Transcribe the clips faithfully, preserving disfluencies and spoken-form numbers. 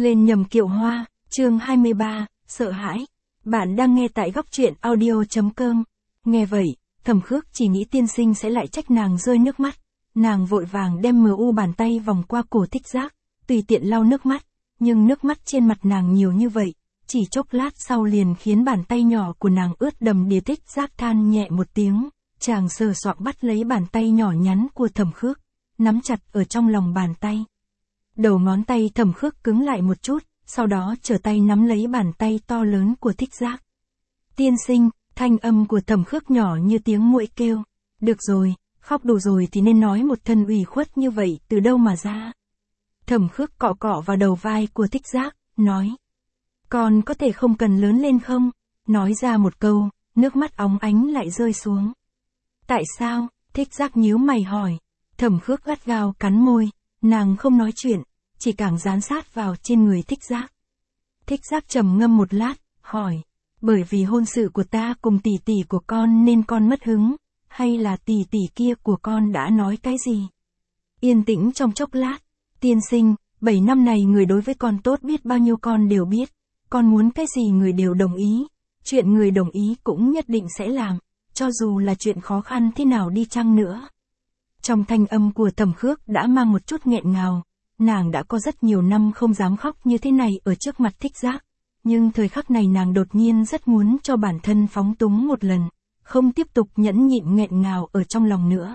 Lên nhầm kiệu hoa, chương hai mươi ba, sợ hãi. Bạn đang nghe tại góc truyện audio chấm com. Nghe vậy, Thẩm Khước chỉ nghĩ tiên sinh sẽ lại trách nàng rơi nước mắt. Nàng vội vàng đem mờ u bàn tay vòng qua cổ Thích Giác, tùy tiện lau nước mắt. Nhưng nước mắt trên mặt nàng nhiều như vậy, chỉ chốc lát sau liền khiến bàn tay nhỏ của nàng ướt đầm đìa. Thích Giác than nhẹ một tiếng, chàng sờ soạng bắt lấy bàn tay nhỏ nhắn của Thẩm Khước, nắm chặt ở trong lòng bàn tay. Đầu ngón tay Thẩm Khước cứng lại một chút, sau đó trở tay nắm lấy bàn tay to lớn của Thích Giác. Tiên sinh, thanh âm của Thẩm Khước nhỏ như tiếng muỗi kêu. Được rồi, khóc đủ rồi thì nên nói một thân ủy khuất như vậy từ đâu mà ra. Thẩm Khước cọ cọ vào đầu vai của Thích Giác, nói. Con có thể không cần lớn lên không? Nói ra một câu, nước mắt óng ánh lại rơi xuống. Tại sao? Thích Giác nhíu mày hỏi. Thẩm Khước gắt gao cắn môi, nàng không nói chuyện, chỉ càng dán sát vào trên người Thích Giác. Thích Giác trầm ngâm một lát, hỏi. Bởi vì hôn sự của ta cùng tỷ tỷ của con nên con mất hứng, hay là tỷ tỷ kia của con đã nói cái gì? Yên tĩnh trong chốc lát. Tiên sinh, bảy năm này người đối với con tốt biết bao nhiêu con đều biết. Con muốn cái gì người đều đồng ý. Chuyện người đồng ý cũng nhất định sẽ làm, cho dù là chuyện khó khăn thế nào đi chăng nữa. Trong thanh âm của Thẩm Khước đã mang một chút nghẹn ngào. Nàng đã có rất nhiều năm không dám khóc như thế này ở trước mặt Thích Giác. Nhưng thời khắc này nàng đột nhiên rất muốn cho bản thân phóng túng một lần, không tiếp tục nhẫn nhịn nghẹn ngào ở trong lòng nữa.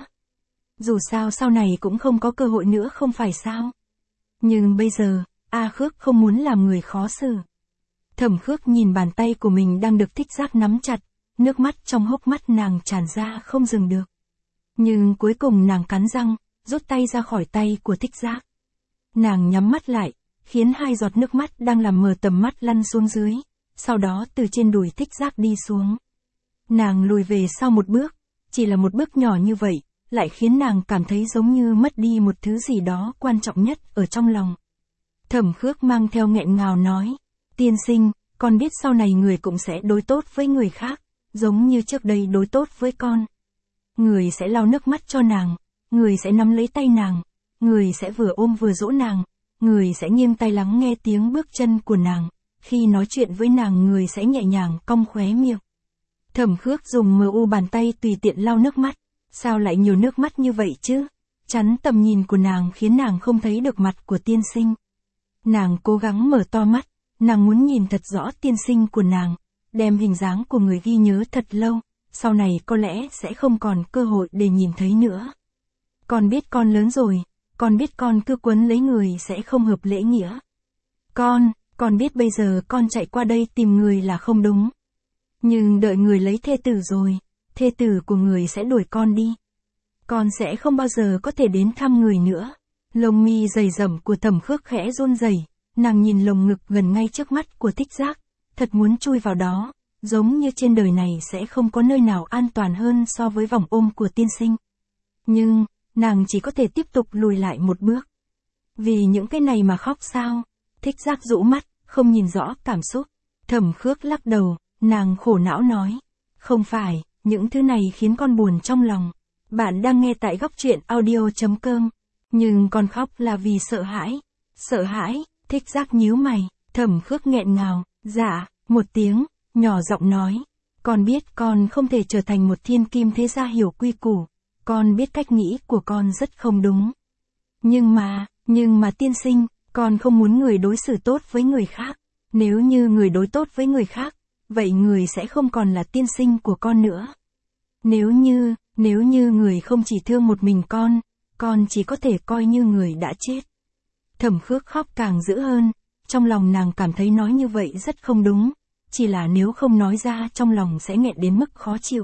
Dù sao sau này cũng không có cơ hội nữa không phải sao. Nhưng bây giờ, A Khước không muốn làm người khó xử. Thẩm Khước nhìn bàn tay của mình đang được Thích Giác nắm chặt, nước mắt trong hốc mắt nàng tràn ra không dừng được. Nhưng cuối cùng nàng cắn răng, rút tay ra khỏi tay của Thích Giác. Nàng nhắm mắt lại, khiến hai giọt nước mắt đang làm mờ tầm mắt lăn xuống dưới, sau đó từ trên đùi Thích Giác đi xuống. Nàng lùi về sau một bước, chỉ là một bước nhỏ như vậy, lại khiến nàng cảm thấy giống như mất đi một thứ gì đó quan trọng nhất ở trong lòng. Thẩm Khước mang theo nghẹn ngào nói, tiên sinh, con biết sau này người cũng sẽ đối tốt với người khác, giống như trước đây đối tốt với con. Người sẽ lau nước mắt cho nàng, người sẽ nắm lấy tay nàng, người sẽ vừa ôm vừa dỗ nàng, người sẽ nghiêng tai lắng nghe tiếng bước chân của nàng, khi nói chuyện với nàng người sẽ nhẹ nhàng cong khóe miệng. Thẩm Khước dùng mờ u bàn tay tùy tiện lau nước mắt, sao lại nhiều nước mắt như vậy chứ? Chắn tầm nhìn của nàng khiến nàng không thấy được mặt của tiên sinh. Nàng cố gắng mở to mắt, nàng muốn nhìn thật rõ tiên sinh của nàng, đem hình dáng của người ghi nhớ thật lâu, sau này có lẽ sẽ không còn cơ hội để nhìn thấy nữa. Con biết con lớn rồi, con biết con cứ quấn lấy người sẽ không hợp lễ nghĩa. Con, con biết bây giờ con chạy qua đây tìm người là không đúng. Nhưng đợi người lấy thê tử rồi, thê tử của người sẽ đuổi con đi. Con sẽ không bao giờ có thể đến thăm người nữa. Lông mi dày dẩm của Thẩm Khước khẽ run rẩy, nàng nhìn lồng ngực gần ngay trước mắt của Thích Giác, thật muốn chui vào đó, giống như trên đời này sẽ không có nơi nào an toàn hơn so với vòng ôm của tiên sinh. Nhưng, nàng chỉ có thể tiếp tục lùi lại một bước. Vì những cái này mà khóc sao? Thích Giác rũ mắt, không nhìn rõ cảm xúc. Thẩm Khước lắc đầu, nàng khổ não nói. Không phải, những thứ này khiến con buồn trong lòng. Bạn đang nghe tại góc truyện audio chấm com. Nhưng con khóc là vì sợ hãi. Sợ hãi, Thích Giác nhíu mày. Thẩm Khước nghẹn ngào, dạ, một tiếng, nhỏ giọng nói. Con biết con không thể trở thành một thiên kim thế gia hiểu quy củ. Con biết cách nghĩ của con rất không đúng. Nhưng mà, nhưng mà tiên sinh, con không muốn người đối xử tốt với người khác. Nếu như người đối tốt với người khác, vậy người sẽ không còn là tiên sinh của con nữa. Nếu như, nếu như người không chỉ thương một mình con, con chỉ có thể coi như người đã chết. Thẩm Khước khóc càng dữ hơn, trong lòng nàng cảm thấy nói như vậy rất không đúng, chỉ là nếu không nói ra trong lòng sẽ nghẹn đến mức khó chịu.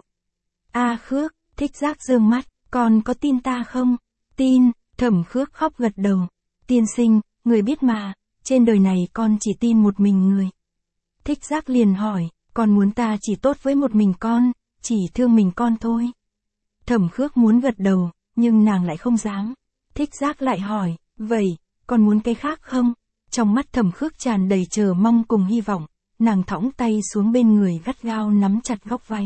A Khước, Thích Giác giương mắt, con có tin ta không? Tin, Thẩm Khước khóc gật đầu. Tiên sinh, người biết mà, trên đời này con chỉ tin một mình người. Thích Giác liền hỏi, con muốn ta chỉ tốt với một mình con, chỉ thương mình con thôi. Thẩm Khước muốn gật đầu, nhưng nàng lại không dám. Thích Giác lại hỏi, vậy, con muốn cái khác không? Trong mắt Thẩm Khước tràn đầy chờ mong cùng hy vọng, nàng thõng tay xuống bên người gắt gao nắm chặt góc váy.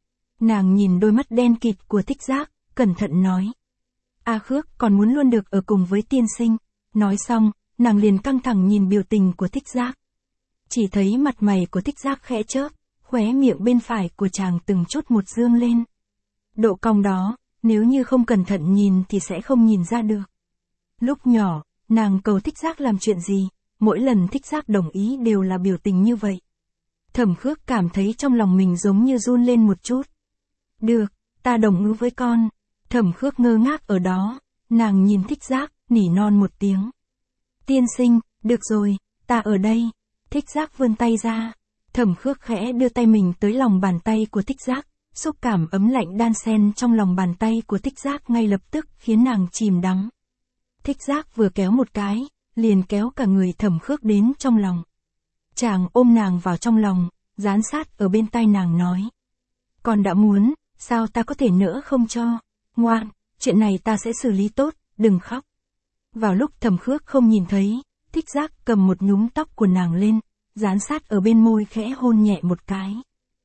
Nàng nhìn đôi mắt đen kịt của Thích Giác, cẩn thận nói. A Khước còn muốn luôn được ở cùng với tiên sinh. Nói xong, nàng liền căng thẳng nhìn biểu tình của Thích Giác. Chỉ thấy mặt mày của Thích Giác khẽ chớp, khóe miệng bên phải của chàng từng chút một dương lên. Độ cong đó, nếu như không cẩn thận nhìn thì sẽ không nhìn ra được. Lúc nhỏ, nàng cầu Thích Giác làm chuyện gì, mỗi lần Thích Giác đồng ý đều là biểu tình như vậy. Thẩm Khước cảm thấy trong lòng mình giống như run lên một chút. Được, ta đồng ý với con. Thẩm Khước ngơ ngác ở đó, nàng nhìn Thích Giác, nỉ non một tiếng. Tiên sinh, được rồi, ta ở đây. Thích Giác vươn tay ra. Thẩm Khước khẽ đưa tay mình tới lòng bàn tay của Thích Giác, xúc cảm ấm lạnh đan xen trong lòng bàn tay của Thích Giác ngay lập tức khiến nàng chìm đắm. Thích Giác vừa kéo một cái, liền kéo cả người Thẩm Khước đến trong lòng. Chàng ôm nàng vào trong lòng, dán sát ở bên tai nàng nói. Con đã muốn, sao ta có thể nỡ không cho, ngoan, chuyện này ta sẽ xử lý tốt, đừng khóc. Vào lúc Thẩm Khước không nhìn thấy, Thích Giác cầm một nhúm tóc của nàng lên, dán sát ở bên môi khẽ hôn nhẹ một cái.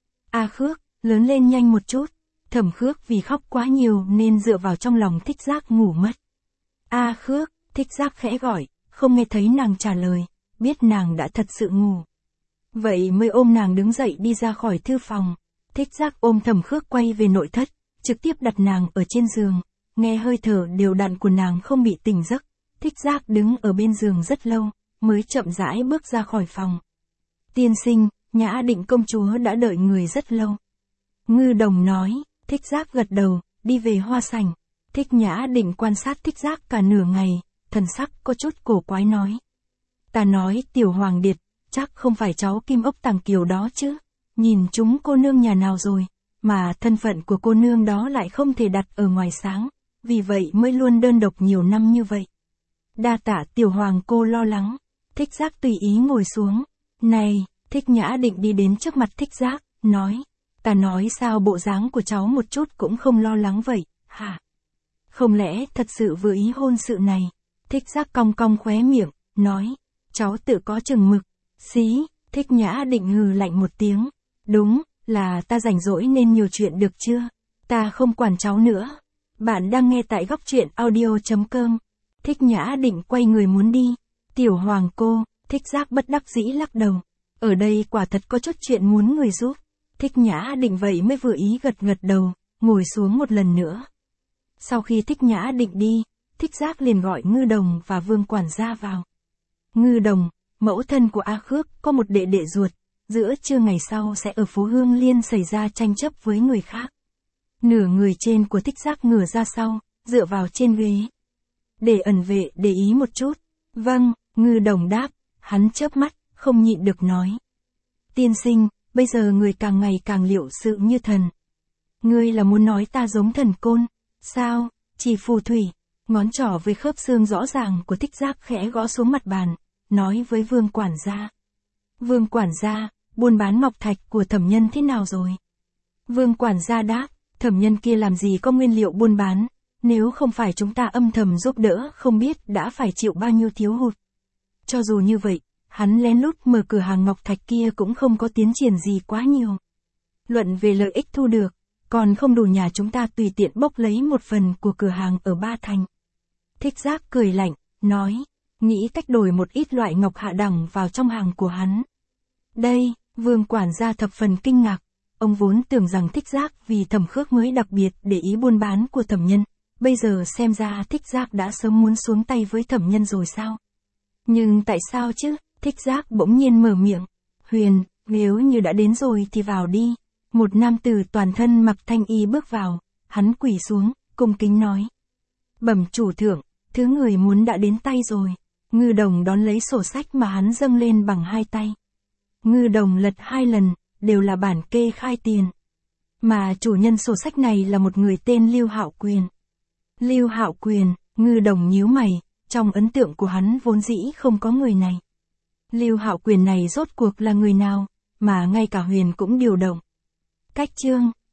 A Khước, lớn lên nhanh một chút. Thẩm Khước vì khóc quá nhiều nên dựa vào trong lòng Thích Giác ngủ mất. A Khước, Thích Giác khẽ gọi, không nghe thấy nàng trả lời, biết nàng đã thật sự ngủ. Vậy mới ôm nàng đứng dậy đi ra khỏi thư phòng. Thích Giác ôm Thẩm Khước quay về nội thất, trực tiếp đặt nàng ở trên giường, nghe hơi thở đều đặn của nàng không bị tỉnh giấc. Thích Giác đứng ở bên giường rất lâu, mới chậm rãi bước ra khỏi phòng. Tiên sinh, Nhã Định công chúa đã đợi người rất lâu. Ngư Đồng nói. Thích Giác gật đầu, đi về hoa sảnh. Thích Nhã Định quan sát Thích Giác cả nửa ngày, thần sắc có chút cổ quái nói. Ta nói Tiểu Hoàng Điệt, chắc không phải cháu Kim Ốc Tàng Kiều đó chứ. Nhìn chúng cô nương nhà nào rồi, mà thân phận của cô nương đó lại không thể đặt ở ngoài sáng, vì vậy mới luôn đơn độc nhiều năm như vậy. Đa tạ Tiểu Hoàng cô lo lắng. Thích Giác tùy ý ngồi xuống. Này, Thích Nhã Định đi đến trước mặt Thích Giác, nói. Ta nói sao bộ dáng của cháu một chút cũng không lo lắng vậy, hả? Không lẽ thật sự vừa ý hôn sự này? Thích Giác cong cong khóe miệng, nói. Cháu tự có chừng mực. Xí, Thích Nhã Định hừ lạnh một tiếng. Đúng, là ta rảnh rỗi nên nhiều chuyện được chưa? Ta không quản cháu nữa. Bạn đang nghe tại góc truyện audio chấm com. Thích Nhã Định quay người muốn đi. Tiểu Hoàng cô, Thích Giác bất đắc dĩ lắc đầu. Ở đây quả thật có chút chuyện muốn người giúp. Thích Nhã Định vậy mới vừa ý gật gật đầu, ngồi xuống một lần nữa. Sau khi Thích Nhã Định đi, Thích Giác liền gọi Ngư Đồng và Vương quản gia vào. Ngư Đồng, mẫu thân của A Khước, có một đệ đệ ruột, giữa trưa ngày sau sẽ ở phố Hương Liên xảy ra tranh chấp với người khác. Nửa người trên của Thích Giác ngửa ra sau, dựa vào trên ghế. Để ẩn vệ để ý một chút. Vâng, Ngư Đồng đáp, hắn chớp mắt, không nhịn được nói. Tiên sinh, bây giờ người càng ngày càng liệu sự như thần. Ngươi là muốn nói ta giống thần côn, sao, chỉ phù thủy, ngón trỏ với khớp xương rõ ràng của Thích Giác khẽ gõ xuống mặt bàn, nói với Vương quản gia. Vương quản gia, buôn bán ngọc thạch của Thẩm Nhân thế nào rồi? Vương quản gia đáp, Thẩm Nhân kia làm gì có nguyên liệu buôn bán, nếu không phải chúng ta âm thầm giúp đỡ không biết đã phải chịu bao nhiêu thiếu hụt. Cho dù như vậy, hắn lén lút mở cửa hàng ngọc thạch kia cũng không có tiến triển gì quá nhiều. Luận về lợi ích thu được, còn không đủ nhà chúng ta tùy tiện bốc lấy một phần của cửa hàng ở Ba Thành. Thích Giác cười lạnh, nói, nghĩ cách đổi một ít loại ngọc hạ đẳng vào trong hàng của hắn. Đây, Vương quản gia thập phần kinh ngạc, ông vốn tưởng rằng Thích Giác vì Thẩm Khước mới đặc biệt để ý buôn bán của Thẩm Nhân, bây giờ xem ra Thích Giác đã sớm muốn xuống tay với Thẩm Nhân rồi sao? Nhưng tại sao chứ? Thích Giác bỗng nhiên mở miệng. Huyền, nếu như đã đến rồi thì vào đi. Một nam tử toàn thân mặc thanh y bước vào, hắn quỳ xuống, cung kính nói. Bẩm chủ thượng, thứ người muốn đã đến tay rồi. Ngư Đồng đón lấy sổ sách mà hắn dâng lên bằng hai tay. Ngư Đồng lật hai lần, đều là bản kê khai tiền. Mà chủ nhân sổ sách này là một người tên Lưu Hạo Quyền. Lưu Hạo Quyền, Ngư Đồng nhíu mày, trong ấn tượng của hắn vốn dĩ không có người này. Lưu Hạo Quyền này rốt cuộc là người nào, mà ngay cả Huyền cũng điều động. Cách chương